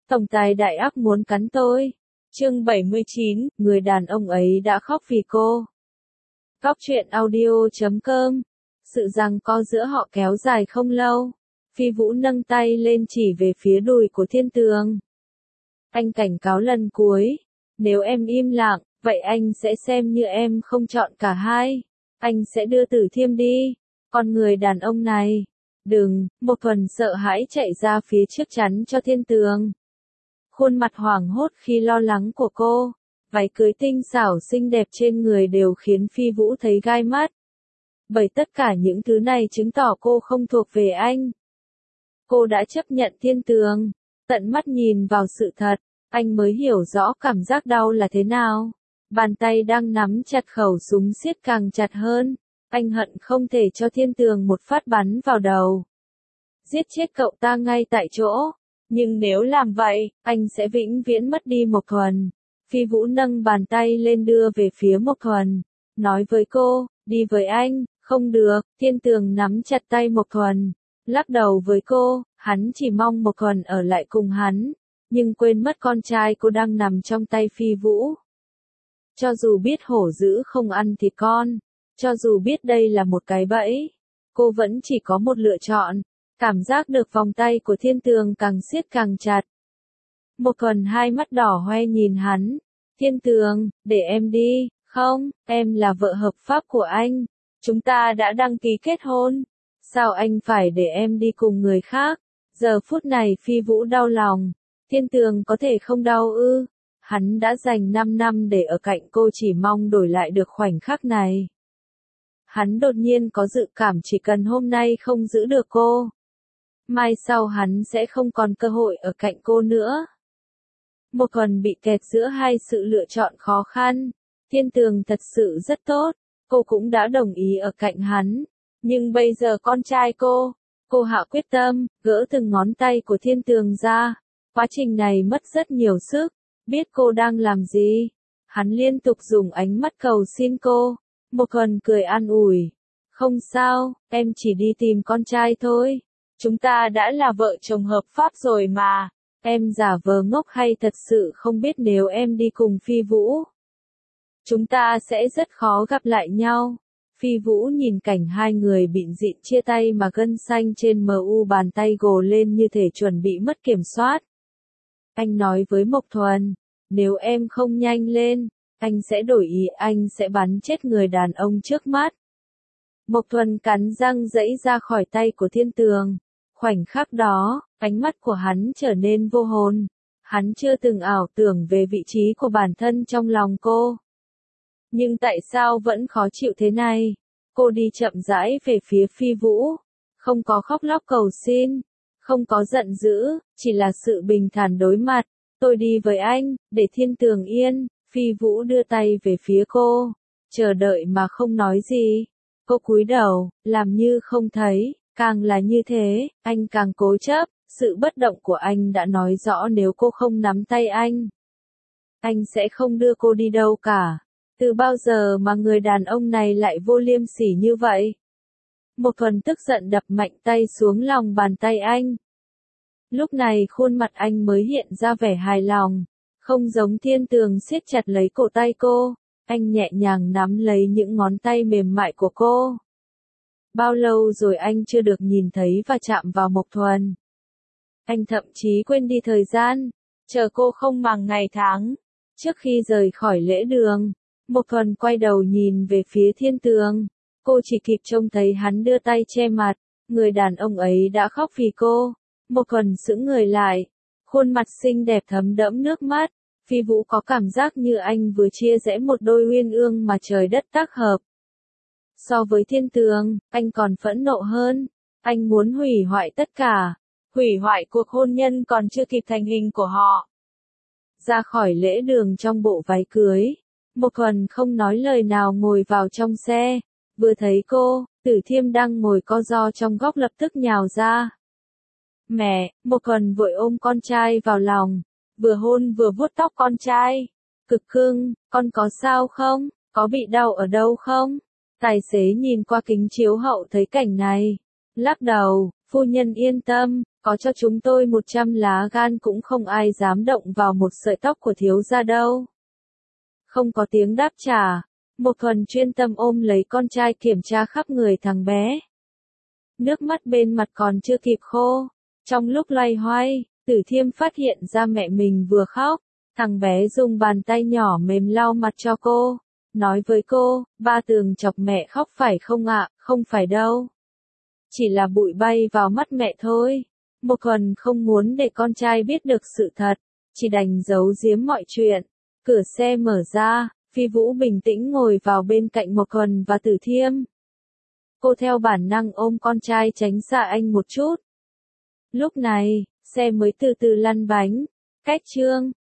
Tổng tài đại ác muốn cắn tôi. Chương 79, người đàn ông ấy đã khóc vì cô. Góc truyện audio.com. Sự giằng co giữa họ kéo dài không lâu. Phi Vũ nâng tay lên chỉ về phía đùi của Thiên Tường. Anh cảnh cáo lần cuối. Nếu em im lặng, vậy anh sẽ xem như em không chọn cả hai. Anh sẽ đưa Tử Thiêm đi. Con người đàn ông này. Đừng, Mộc Thuần sợ hãi chạy ra phía trước chắn cho Thiên Tường. Khuôn mặt hoảng hốt khi lo lắng của cô, váy cưới tinh xảo xinh đẹp trên người đều khiến Phi Vũ thấy gai mắt. Bởi tất cả những thứ này chứng tỏ cô không thuộc về anh. Cô đã chấp nhận Thiên Tường, tận mắt nhìn vào sự thật, anh mới hiểu rõ cảm giác đau là thế nào. Bàn tay đang nắm chặt khẩu súng siết càng chặt hơn, anh hận không thể cho Thiên Tường một phát bắn vào đầu. Giết chết cậu ta ngay tại chỗ. Nhưng nếu làm vậy, anh sẽ vĩnh viễn mất đi Mộc Thuần. Phi Vũ nâng bàn tay lên đưa về phía Mộc Thuần. Nói với cô, đi với anh, không được. Thiên Tường nắm chặt tay Mộc Thuần. Lắc đầu với cô, hắn chỉ mong Mộc Thuần ở lại cùng hắn. Nhưng quên mất con trai cô đang nằm trong tay Phi Vũ. Cho dù biết hổ dữ không ăn thịt con, cho dù biết đây là một cái bẫy, cô vẫn chỉ có một lựa chọn. Cảm giác được vòng tay của Thiên Tường càng siết càng chặt. Mộc Thuần hai mắt đỏ hoe nhìn hắn. Thiên Tường, để em đi, không, em là vợ hợp pháp của anh. Chúng ta đã đăng ký kết hôn. Sao anh phải để em đi cùng người khác? Giờ phút này Phi Vũ đau lòng. Thiên Tường có thể không đau ư? Hắn đã dành 5 năm để ở cạnh cô chỉ mong đổi lại được khoảnh khắc này. Hắn đột nhiên có dự cảm chỉ cần hôm nay không giữ được cô, mai sau hắn sẽ không còn cơ hội ở cạnh cô nữa. Mộc Thuần bị kẹt giữa hai sự lựa chọn khó khăn. Thiên Tường thật sự rất tốt, cô cũng đã đồng ý ở cạnh hắn. Nhưng bây giờ con trai cô hạ quyết tâm, gỡ từng ngón tay của Thiên Tường ra. Quá trình này mất rất nhiều sức, biết cô đang làm gì. Hắn liên tục dùng ánh mắt cầu xin cô. Mộc Thuần cười an ủi. Không sao, em chỉ đi tìm con trai thôi. Chúng ta đã là vợ chồng hợp pháp rồi mà. Em giả vờ ngốc hay thật sự không biết nếu em đi cùng Phi Vũ, chúng ta sẽ rất khó gặp lại nhau. Phi Vũ nhìn cảnh hai người bịn rịn chia tay mà gân xanh trên mu bàn tay gồ lên như thể chuẩn bị mất kiểm soát. Anh nói với Mộc Thuần, nếu em không nhanh lên, anh sẽ đổi ý, anh sẽ bắn chết người đàn ông trước mắt. Mộc Thuần cắn răng giãy ra khỏi tay của Thiên Tường. Khoảnh khắc đó, ánh mắt của hắn trở nên vô hồn. Hắn chưa từng ảo tưởng về vị trí của bản thân trong lòng cô. Nhưng tại sao vẫn khó chịu thế này? Cô đi chậm rãi về phía Phi Vũ. Không có khóc lóc cầu xin. Không có giận dữ, chỉ là sự bình thản đối mặt. Tôi đi với anh, để Thiên Tường yên. Phi Vũ đưa tay về phía cô. Chờ đợi mà không nói gì. Cô cúi đầu, làm như không thấy. Càng là như thế, anh càng cố chấp, sự bất động của anh đã nói rõ nếu cô không nắm tay anh sẽ không đưa cô đi đâu cả. Từ bao giờ mà người đàn ông này lại vô liêm sỉ như vậy? Mộc Thuần tức giận đập mạnh tay xuống lòng bàn tay anh. Lúc này khuôn mặt anh mới hiện ra vẻ hài lòng, không giống Thiên Tường siết chặt lấy cổ tay cô, anh nhẹ nhàng nắm lấy những ngón tay mềm mại của cô. Bao lâu rồi anh chưa được nhìn thấy và chạm vào Mộc Thuần. Anh thậm chí quên đi thời gian, chờ cô không màng ngày tháng. Trước khi rời khỏi lễ đường, Mộc Thuần quay đầu nhìn về phía Thiên Tường. Cô chỉ kịp trông thấy hắn đưa tay che mặt, người đàn ông ấy đã khóc vì cô. Mộc Thuần sững người lại, khuôn mặt xinh đẹp thấm đẫm nước mắt. Phi Vũ có cảm giác như anh vừa chia rẽ một đôi uyên ương mà trời đất tác hợp. So với Thiên Tường, anh còn phẫn nộ hơn. Anh muốn hủy hoại tất cả. Hủy hoại cuộc hôn nhân còn chưa kịp thành hình của họ. Ra khỏi lễ đường trong bộ váy cưới, Mộc Thuần không nói lời nào ngồi vào trong xe. Vừa thấy cô, Tử Thiêm đang ngồi co ro trong góc lập tức nhào ra. Mẹ, Mộc Thuần vội ôm con trai vào lòng. Vừa hôn vừa vuốt tóc con trai. Cực cưng, con có sao không? Có bị đau ở đâu không? Tài xế nhìn qua kính chiếu hậu thấy cảnh này. Lắc đầu, phu nhân yên tâm, Có cho chúng tôi 100 lá gan cũng không ai dám động vào một sợi tóc của thiếu gia đâu. Không có tiếng đáp trả, Một Thuần chuyên tâm ôm lấy con trai kiểm tra khắp người thằng bé. Nước mắt bên mặt còn chưa kịp khô. Trong lúc loay hoay, Tử Thiêm phát hiện ra mẹ mình vừa khóc. Thằng bé dùng bàn tay nhỏ mềm lau mặt cho cô. Nói với cô, ba Tường chọc mẹ khóc phải không ạ? Không phải đâu. Chỉ là bụi bay vào mắt mẹ thôi. Một Thuần không muốn để con trai biết được sự thật. Chỉ đành giấu giếm mọi chuyện. Cửa xe mở ra, Phi Vũ bình tĩnh ngồi vào bên cạnh Một Thuần và Tử Thiêm. Cô theo bản năng ôm con trai tránh xa anh một chút. Lúc này, xe mới từ từ lăn bánh. Cách chương